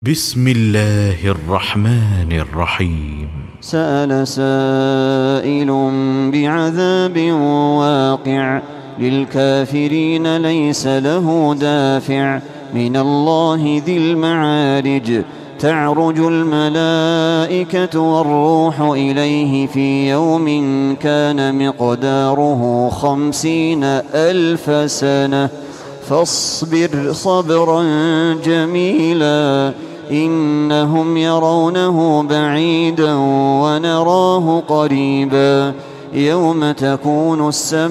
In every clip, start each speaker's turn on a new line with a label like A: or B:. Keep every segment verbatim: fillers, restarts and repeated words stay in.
A: بسم الله الرحمن الرحيم.
B: سأل سائل بعذاب واقع للكافرين ليس له دافع من الله ذي المعارج تعرج الملائكة والروح إليه في يوم كان مقداره خمسين ألف سنة فاصبر صبرا جميلا إنهم يرونه بعيدا ونراه قريبا يوم تكون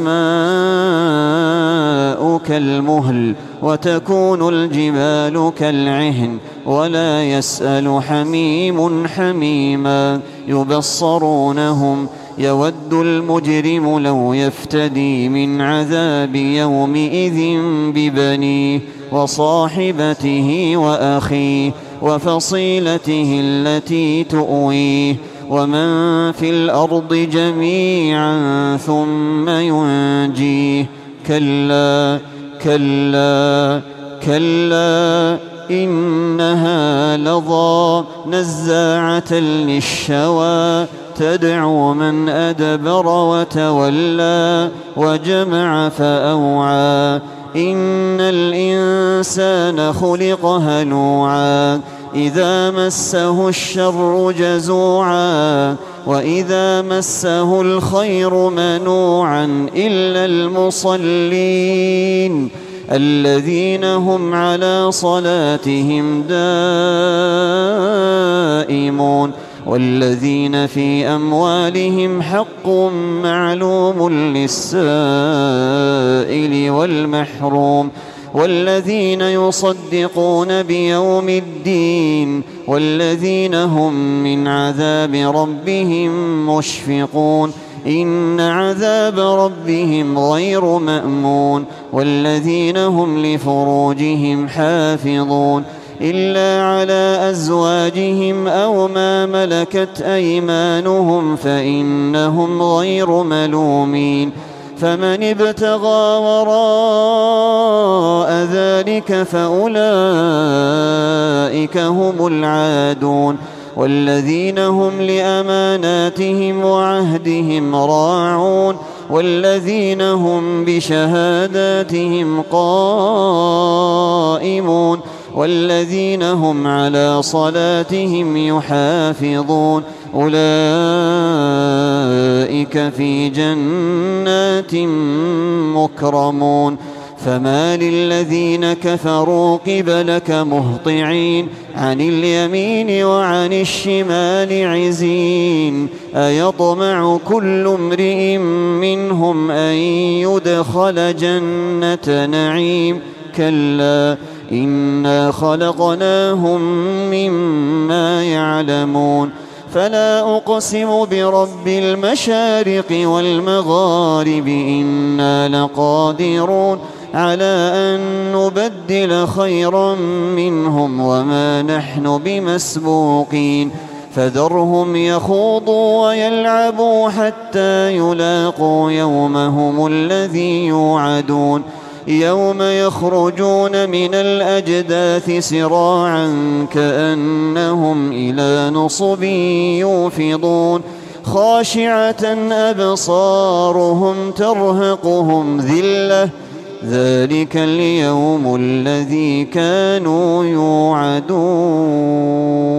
B: السماء كالمهل وتكون الجبال كالعهن ولا يسأل حميم حميما يبصرونهم يود المجرم لو يفتدي من عذاب يومئذ ببنيه وصاحبته وأخيه وفصيلته التي تؤويه ومن في الأرض جميعا ثم ينجيه كلا كلا كلا إنها لظى نزاعة للشوى تدعو من أدبر وتولى وجمع فأوعى إن الإنسان خلق هلوعا إذا مسه الشر جزوعا وإذا مسه الخير منوعا إلا المصلين الذين هم على صلاتهم دائمون والذين في أموالهم حق معلوم للسائل والمحروم والذين يصدقون بيوم الدين والذين هم من عذاب ربهم مشفقون إن عذاب ربهم غير مأمون والذين هم لفروجهم حافظون إلا على أزواجهم أو ما ملكت أيمانهم فإنهم غير ملومين فمن ابتغى وراء ذلك فأولئك هم العادون والذين هم لأماناتهم وعهدهم راعون والذين هم بشهاداتهم قائمون والذين هم على صلاتهم يحافظون أولئك في جنات مكرمون فما للذين كفروا قبلك مهطعين عن اليمين وعن الشمال عزين أيطمع كل امرئ منهم أن يدخل جنة نعيم كلا إنا خلقناهم مما يعلمون فلا أقسم برب المشارق والمغارب إنا لقادرون على أن نبدل خيرا منهم وما نحن بمسبوقين فذرهم يخوضوا ويلعبوا حتى يلاقوا يومهم الذي يوعدون يوم يخرجون من الأجداث سراعا كأنهم إلى نصب يوفضون خاشعة أبصارهم ترهقهم ذلة ذلك اليوم الذي كانوا يوعدون.